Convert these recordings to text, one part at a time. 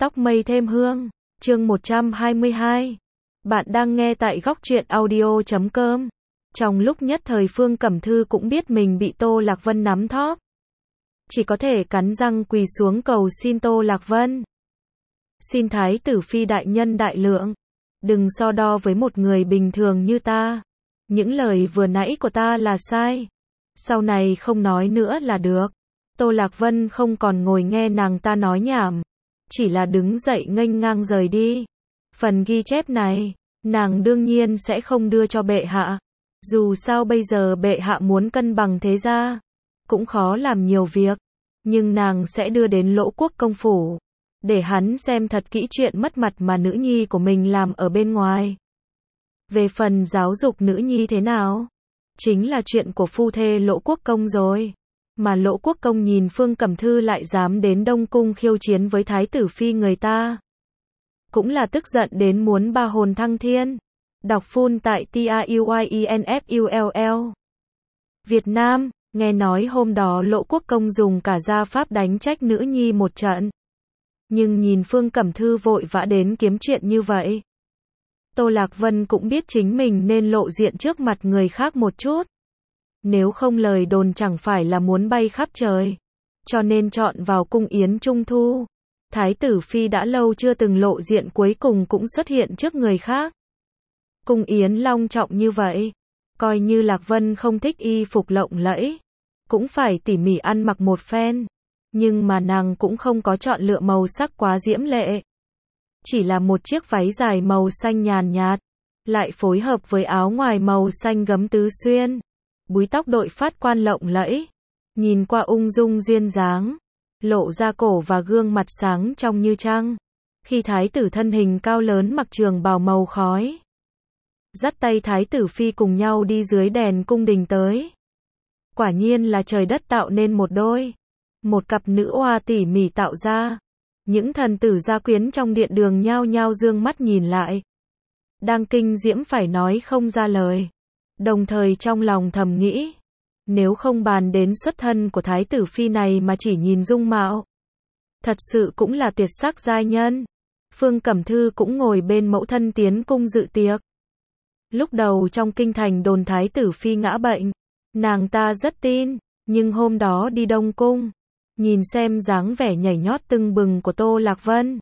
Tóc mây thêm hương, chương 122. Bạn đang nghe tại góc truyện audio.com. Trong lúc nhất thời Phương Cẩm Thư cũng biết mình bị Tô Lạc Vân nắm thóp. Chỉ có thể cắn răng quỳ xuống cầu xin Tô Lạc Vân. Xin Thái tử Phi đại nhân đại lượng. Đừng so đo với một người bình thường như ta. Những lời vừa nãy của ta là sai. Sau này không nói nữa là được. Tô Lạc Vân không còn ngồi nghe nàng ta nói nhảm. Chỉ là đứng dậy nghênh ngang rời đi. Phần ghi chép này, nàng đương nhiên sẽ không đưa cho bệ hạ. Dù sao bây giờ bệ hạ muốn cân bằng thế gia, cũng khó làm nhiều việc. Nhưng nàng sẽ đưa đến Lỗ Quốc công phủ, để hắn xem thật kỹ chuyện mất mặt mà nữ nhi của mình làm ở bên ngoài. Về phần giáo dục nữ nhi thế nào, chính là chuyện của phu thê Lỗ Quốc công rồi. Mà Lỗ Quốc công nhìn Phương Cẩm Thư lại dám đến Đông Cung khiêu chiến với Thái tử Phi người ta, cũng là tức giận đến muốn ba hồn thăng thiên. Đọc full tại TAUYINFULL. Việt Nam, nghe nói hôm đó Lỗ Quốc công dùng cả gia pháp đánh trách nữ nhi một trận. Nhưng nhìn Phương Cẩm Thư vội vã đến kiếm chuyện như vậy, Tô Lạc Vân cũng biết chính mình nên lộ diện trước mặt người khác một chút. Nếu không lời đồn chẳng phải là muốn bay khắp trời. Cho nên chọn vào cung yến trung thu. Thái tử Phi đã lâu chưa từng lộ diện cuối cùng cũng xuất hiện trước người khác. Cung yến long trọng như vậy, coi như Lạc Vân không thích y phục lộng lẫy, cũng phải tỉ mỉ ăn mặc một phen. Nhưng mà nàng cũng không có chọn lựa màu sắc quá diễm lệ. Chỉ là một chiếc váy dài màu xanh nhàn nhạt, lại phối hợp với áo ngoài màu xanh gấm tứ xuyên. Búi tóc đội phát quan lộng lẫy, nhìn qua ung dung duyên dáng, lộ ra cổ và gương mặt sáng trong như trăng. Khi thái tử thân hình cao lớn mặc trường bào màu khói, dắt tay Thái tử Phi cùng nhau đi dưới đèn cung đình tới. Quả nhiên là trời đất tạo nên một đôi, một cặp nữ oa tỉ mỉ tạo ra. Những thần tử gia quyến trong điện đường nhao nhao dương mắt nhìn lại, đang kinh diễm phải nói không ra lời. Đồng thời trong lòng thầm nghĩ, nếu không bàn đến xuất thân của Thái tử Phi này mà chỉ nhìn dung mạo, thật sự cũng là tuyệt sắc giai nhân. Phương Cẩm Thư cũng ngồi bên mẫu thân tiến cung dự tiệc. Lúc đầu trong kinh thành đồn Thái tử Phi ngã bệnh, nàng ta rất tin, nhưng hôm đó đi Đông Cung, nhìn xem dáng vẻ nhảy nhót tưng bừng của Tô Lạc Vân,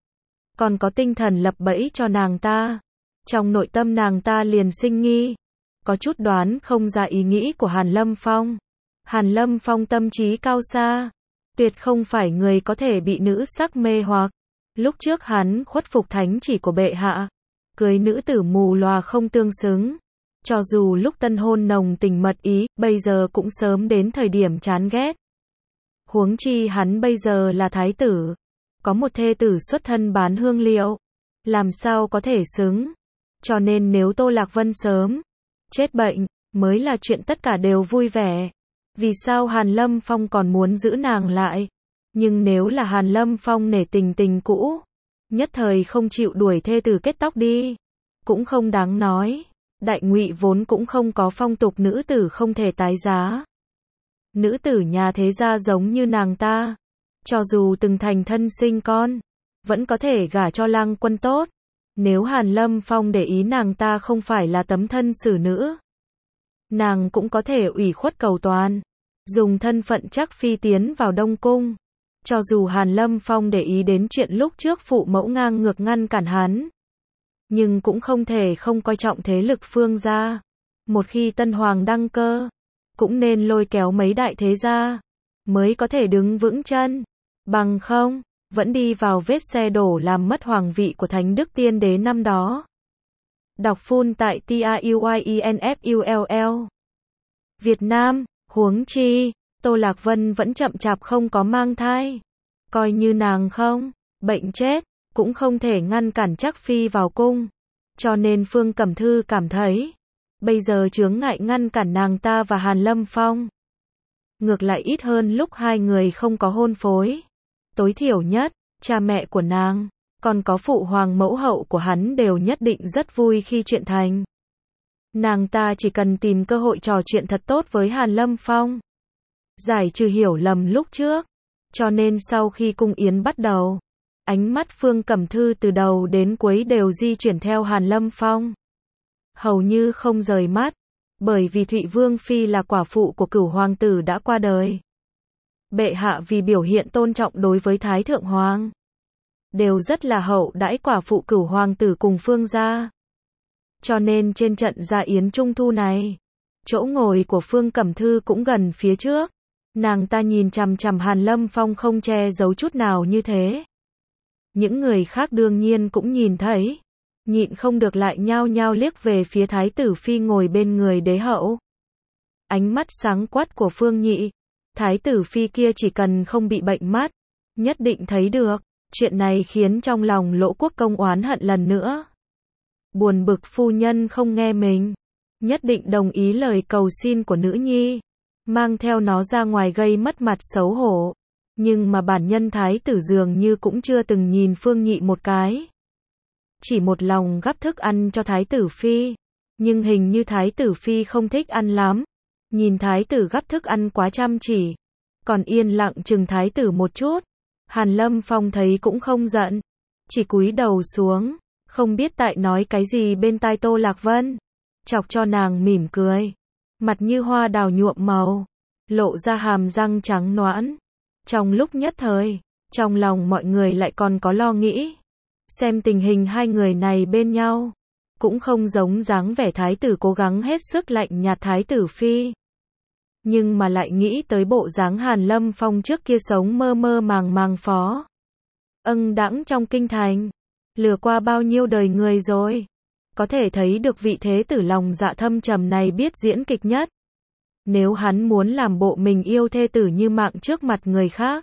còn có tinh thần lập bẫy cho nàng ta, trong nội tâm nàng ta liền sinh nghi, có chút đoán không ra ý nghĩ của Hàn Lâm Phong. Hàn Lâm Phong tâm trí cao xa, tuyệt không phải người có thể bị nữ sắc mê hoặc. Lúc trước hắn khuất phục thánh chỉ của bệ hạ, cưới nữ tử mù lòa không tương xứng. Cho dù lúc tân hôn nồng tình mật ý, bây giờ cũng sớm đến thời điểm chán ghét. Huống chi hắn bây giờ là thái tử, có một thê tử xuất thân bán hương liệu, làm sao có thể xứng. Cho nên nếu Tô Lạc Vân sớm chết bệnh, mới là chuyện tất cả đều vui vẻ. Vì sao Hàn Lâm Phong còn muốn giữ nàng lại? Nhưng nếu là Hàn Lâm Phong nể tình cũ, nhất thời không chịu đuổi thê tử kết tóc đi, cũng không đáng nói. Đại Ngụy vốn cũng không có phong tục nữ tử không thể tái giá. Nữ tử nhà thế gia giống như nàng ta, cho dù từng thành thân sinh con, vẫn có thể gả cho lang quân tốt. Nếu Hàn Lâm Phong để ý nàng ta không phải là tấm thân xử nữ, nàng cũng có thể ủy khuất cầu toàn, dùng thân phận chắc phi tiến vào Đông Cung. Cho dù Hàn Lâm Phong để ý đến chuyện lúc trước phụ mẫu ngang ngược ngăn cản hắn, nhưng cũng không thể không coi trọng thế lực Phương gia. Một khi tân hoàng đăng cơ, cũng nên lôi kéo mấy đại thế gia, mới có thể đứng vững chân. Bằng không, vẫn đi vào vết xe đổ làm mất hoàng vị của Thánh Đức Tiên Đế năm đó. Đọc full tại TAUYINFULL. Việt Nam, huống chi, Tô Lạc Vân vẫn chậm chạp không có mang thai. Coi như nàng không bệnh chết, cũng không thể ngăn cản Trác Phi vào cung. Cho nên Phương Cẩm Thư cảm thấy, bây giờ chướng ngại ngăn cản nàng ta và Hàn Lâm Phong, ngược lại ít hơn lúc hai người không có hôn phối. Tối thiểu nhất, cha mẹ của nàng, còn có phụ hoàng mẫu hậu của hắn đều nhất định rất vui khi chuyện thành. Nàng ta chỉ cần tìm cơ hội trò chuyện thật tốt với Hàn Lâm Phong, giải trừ hiểu lầm lúc trước. Cho nên sau khi cung yến bắt đầu, Ánh mắt Phương Cẩm Thư từ đầu đến cuối đều di chuyển theo Hàn Lâm Phong. Hầu như không rời mắt, bởi vì Thụy Vương Phi là quả phụ của Cửu Hoàng tử đã qua đời. Bệ hạ vì biểu hiện tôn trọng đối với Thái Thượng Hoàng, đều rất là hậu đãi quả phụ Cửu Hoàng tử cùng Phương gia. Cho nên trên trận gia yến trung thu này, chỗ ngồi của Phương Cẩm Thư cũng gần phía trước. Nàng ta nhìn chằm chằm Hàn Lâm Phong không che giấu chút nào như thế. Những người khác đương nhiên cũng nhìn thấy, nhịn không được lại nhao nhao liếc về phía Thái tử Phi ngồi bên người đế hậu. Ánh mắt sáng quát của Phương Nhị, Thái tử Phi kia chỉ cần không bị bệnh mắt, nhất định thấy được. Chuyện này khiến trong lòng Lỗ Quốc Công oán hận lần nữa. Buồn bực phu nhân không nghe mình, nhất định đồng ý lời cầu xin của nữ nhi, mang theo nó ra ngoài gây mất mặt xấu hổ. Nhưng mà bản nhân Thái tử dường như cũng chưa từng nhìn Phương Nhị một cái. Chỉ một lòng gắp thức ăn cho Thái tử Phi. Nhưng hình như Thái tử Phi không thích ăn lắm. Nhìn Thái tử gắp thức ăn quá chăm chỉ, còn yên lặng chừng Thái tử một chút. Hàn Lâm Phong thấy cũng không giận, chỉ cúi đầu xuống, không biết tại nói cái gì bên tai Tô Lạc Vân. Chọc cho nàng mỉm cười, mặt như hoa đào nhuộm màu, lộ ra hàm răng trắng nõn. Trong lúc nhất thời, trong lòng mọi người lại còn có lo nghĩ. Xem tình hình hai người này bên nhau, cũng không giống dáng vẻ Thái tử cố gắng hết sức lạnh nhạt Thái tử Phi. Nhưng mà lại nghĩ tới bộ dáng Hàn Lâm Phong trước kia sống mơ mơ màng màng phó đãng trong kinh thành, lừa qua bao nhiêu đời người rồi. Có thể thấy được vị thế tử lòng dạ thâm trầm này biết diễn kịch nhất. Nếu hắn muốn làm bộ mình yêu thê tử như mạng trước mặt người khác,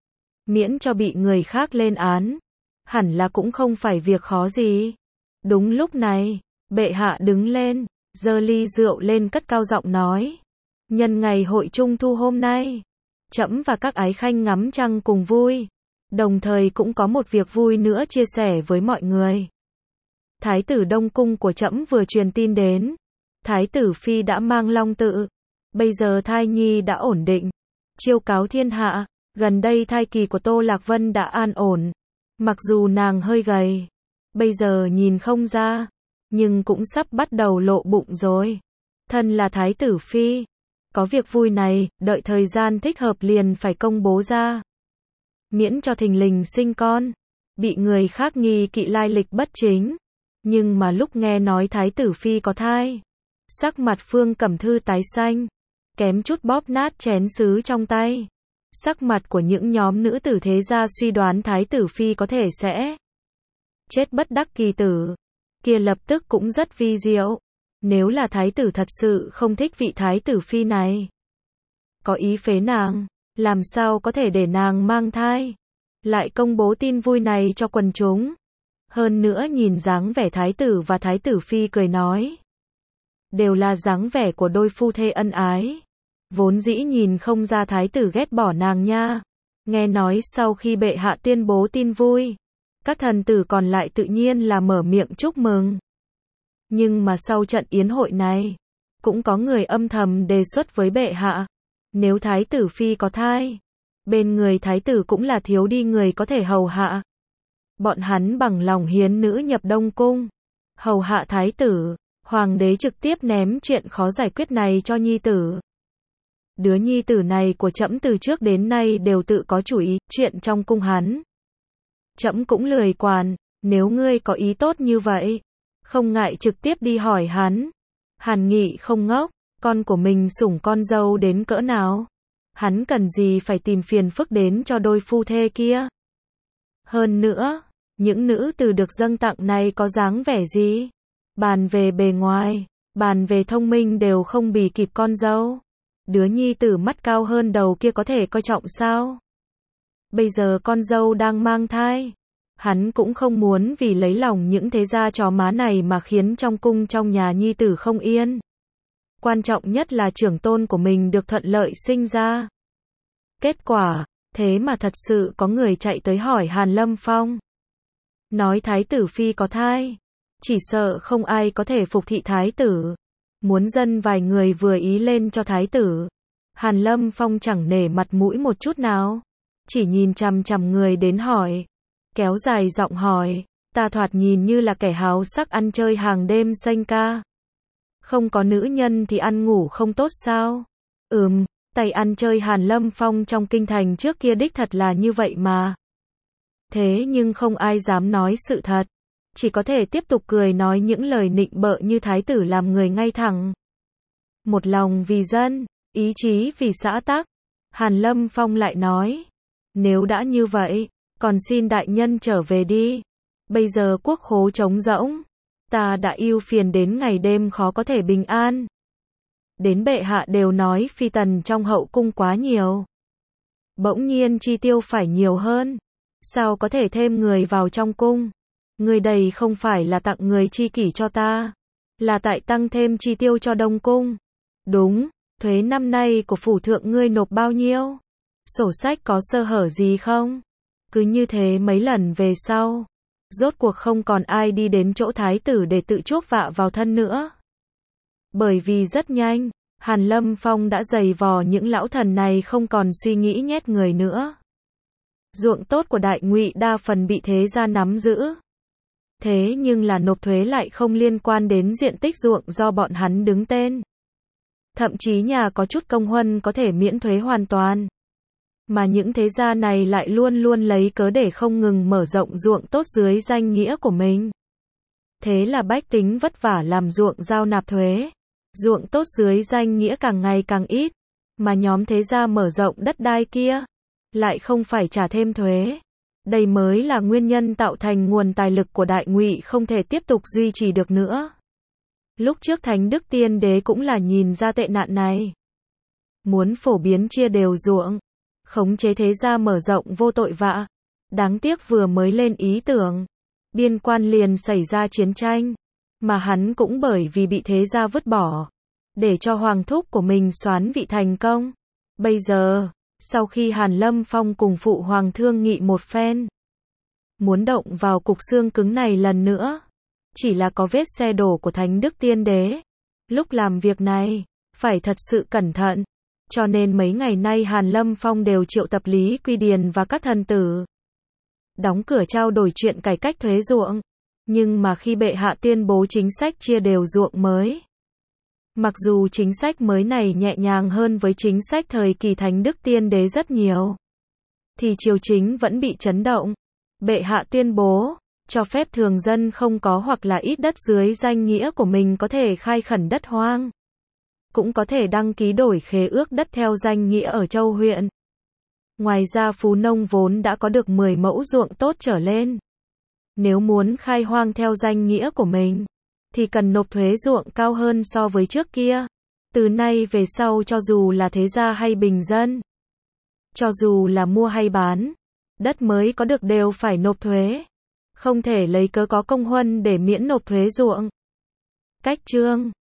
miễn cho bị người khác lên án, hẳn là cũng không phải việc khó gì. Đúng lúc này, bệ hạ đứng lên, giơ ly rượu lên cất cao giọng nói. Nhân ngày hội trung thu hôm nay, trẫm và các ái khanh ngắm trăng cùng vui, đồng thời cũng có một việc vui nữa chia sẻ với mọi người. Thái tử Đông Cung của trẫm vừa truyền tin đến, Thái tử Phi đã mang long tự, bây giờ thai nhi đã ổn định, chiêu cáo thiên hạ. Gần đây thai kỳ của Tô Lạc Vân đã an ổn, mặc dù nàng hơi gầy, bây giờ nhìn không ra, nhưng cũng sắp bắt đầu lộ bụng rồi. Thân là Thái tử Phi, có việc vui này, đợi thời gian thích hợp liền phải công bố ra. Miễn cho thình lình sinh con, bị người khác nghi kỵ lai lịch bất chính. Nhưng mà lúc nghe nói Thái tử Phi có thai, sắc mặt Phương Cẩm Thư tái xanh, kém chút bóp nát chén sứ trong tay. Sắc mặt của những nhóm nữ tử thế gia suy đoán Thái tử Phi có thể sẽ chết bất đắc kỳ tử, kia lập tức cũng rất vi diệu. Nếu là Thái tử thật sự không thích vị Thái tử Phi này, có ý phế nàng, làm sao có thể để nàng mang thai, lại công bố tin vui này cho quần chúng. Hơn nữa nhìn dáng vẻ Thái tử và Thái tử Phi cười nói, đều là dáng vẻ của đôi phu thê ân ái. Vốn dĩ nhìn không ra Thái tử ghét bỏ nàng nha. Nghe nói sau khi bệ hạ tuyên bố tin vui, các thần tử còn lại tự nhiên là mở miệng chúc mừng. Nhưng mà sau trận yến hội này, cũng có người âm thầm đề xuất với bệ hạ, nếu Thái tử Phi có thai, bên người Thái tử cũng là thiếu đi người có thể hầu hạ. Bọn hắn bằng lòng hiến nữ nhập Đông Cung, hầu hạ Thái tử. Hoàng đế trực tiếp ném chuyện khó giải quyết này cho nhi tử. Đứa nhi tử này của trẫm từ trước đến nay đều tự có chủ ý, chuyện trong cung hắn trẫm cũng lười quản, nếu ngươi có ý tốt như vậy, không ngại trực tiếp đi hỏi hắn. Hàn Nghị không ngốc, con của mình sủng con dâu đến cỡ nào, hắn cần gì phải tìm phiền phức đến cho đôi phu thê kia. Hơn nữa, những nữ tử được dâng tặng này có dáng vẻ gì, bàn về bề ngoài, bàn về thông minh đều không bì kịp con dâu. Đứa nhi tử mắt cao hơn đầu kia có thể coi trọng sao? Bây giờ con dâu đang mang thai, hắn cũng không muốn vì lấy lòng những thế gia chó má này mà khiến trong cung trong nhà nhi tử không yên. Quan trọng nhất là trưởng tôn của mình được thuận lợi sinh ra. Kết quả, thế mà thật sự có người chạy tới hỏi Hàn Lâm Phong, nói Thái tử Phi có thai, chỉ sợ không ai có thể phục thị Thái tử. Muốn dân vài người vừa ý lên cho Thái tử. Hàn Lâm Phong chẳng nể mặt mũi một chút nào, chỉ nhìn chằm chằm người đến hỏi. kéo dài giọng hỏi, ta thoạt nhìn như là kẻ háo sắc ăn chơi hàng đêm xanh ca. Không có nữ nhân thì ăn ngủ không tốt sao? Tay ăn chơi Hàn Lâm Phong trong kinh thành trước kia đích thật là như vậy mà. Thế nhưng không ai dám nói sự thật. Chỉ có thể tiếp tục cười nói những lời nịnh bợ như thái tử làm người ngay thẳng. Một lòng vì dân, ý chí vì xã tắc. Hàn Lâm Phong lại nói, nếu đã như vậy, còn xin đại nhân trở về đi. Bây giờ quốc khố trống rỗng, ta đã ưu phiền đến ngày đêm khó có thể bình an. Đến bệ hạ đều nói phi tần trong hậu cung quá nhiều. Bỗng nhiên chi tiêu phải nhiều hơn. Sao có thể thêm người vào trong cung? Người đầy không phải là tặng người chi kỷ cho ta, là tại tăng thêm chi tiêu cho đông cung. Đúng, thuế năm nay của phủ thượng ngươi nộp bao nhiêu? Sổ sách có sơ hở gì không? Cứ như thế mấy lần về sau, rốt cuộc không còn ai đi đến chỗ thái tử để tự chuốc vạ vào thân nữa. Bởi vì rất nhanh, Hàn Lâm Phong đã giày vò những lão thần này không còn suy nghĩ nhét người nữa. Ruộng tốt của Đại Ngụy đa phần bị thế gia nắm giữ. Thế nhưng là nộp thuế lại không liên quan đến diện tích ruộng do bọn hắn đứng tên. Thậm chí nhà có chút công huân có thể miễn thuế hoàn toàn. Mà những thế gia này lại luôn luôn lấy cớ để không ngừng mở rộng ruộng tốt dưới danh nghĩa của mình. Thế là bách tính vất vả làm ruộng giao nạp thuế. Ruộng tốt dưới danh nghĩa càng ngày càng ít. Mà nhóm thế gia mở rộng đất đai kia lại không phải trả thêm thuế. Đây mới là nguyên nhân tạo thành nguồn tài lực của Đại Ngụy không thể tiếp tục duy trì được nữa. Lúc trước Thánh Đức Tiên Đế cũng là nhìn ra tệ nạn này. Muốn phổ biến chia đều ruộng, khống chế thế gia mở rộng vô tội vạ. Đáng tiếc vừa mới lên ý tưởng, biên quan liền xảy ra chiến tranh, mà hắn cũng bởi vì bị thế gia vứt bỏ, để cho hoàng thúc của mình soán vị thành công. Bây giờ, sau khi Hàn Lâm Phong cùng phụ hoàng thương nghị một phen, muốn động vào cục xương cứng này lần nữa, chỉ là có vết xe đổ của Thánh Đức Tiên Đế. Lúc làm việc này, phải thật sự cẩn thận. Cho nên mấy ngày nay Hàn Lâm Phong đều triệu tập Lý Quy Điền và các thần tử. Đóng cửa trao đổi chuyện cải cách thuế ruộng. Nhưng mà khi bệ hạ tuyên bố chính sách chia đều ruộng mới, mặc dù chính sách mới này nhẹ nhàng hơn với chính sách thời kỳ Thánh Đức Tiên Đế rất nhiều, thì triều chính vẫn bị chấn động. Bệ hạ tuyên bố, cho phép thường dân không có hoặc là ít đất dưới danh nghĩa của mình có thể khai khẩn đất hoang. Cũng có thể đăng ký đổi khế ước đất theo danh nghĩa ở châu huyện. Ngoài ra phú nông vốn đã có được 10 mẫu ruộng tốt trở lên. Nếu muốn khai hoang theo danh nghĩa của mình, thì cần nộp thuế ruộng cao hơn so với trước kia. Từ nay về sau cho dù là thế gia hay bình dân, cho dù là mua hay bán, đất mới có được đều phải nộp thuế. Không thể lấy cớ có công huân để miễn nộp thuế ruộng. Cách chương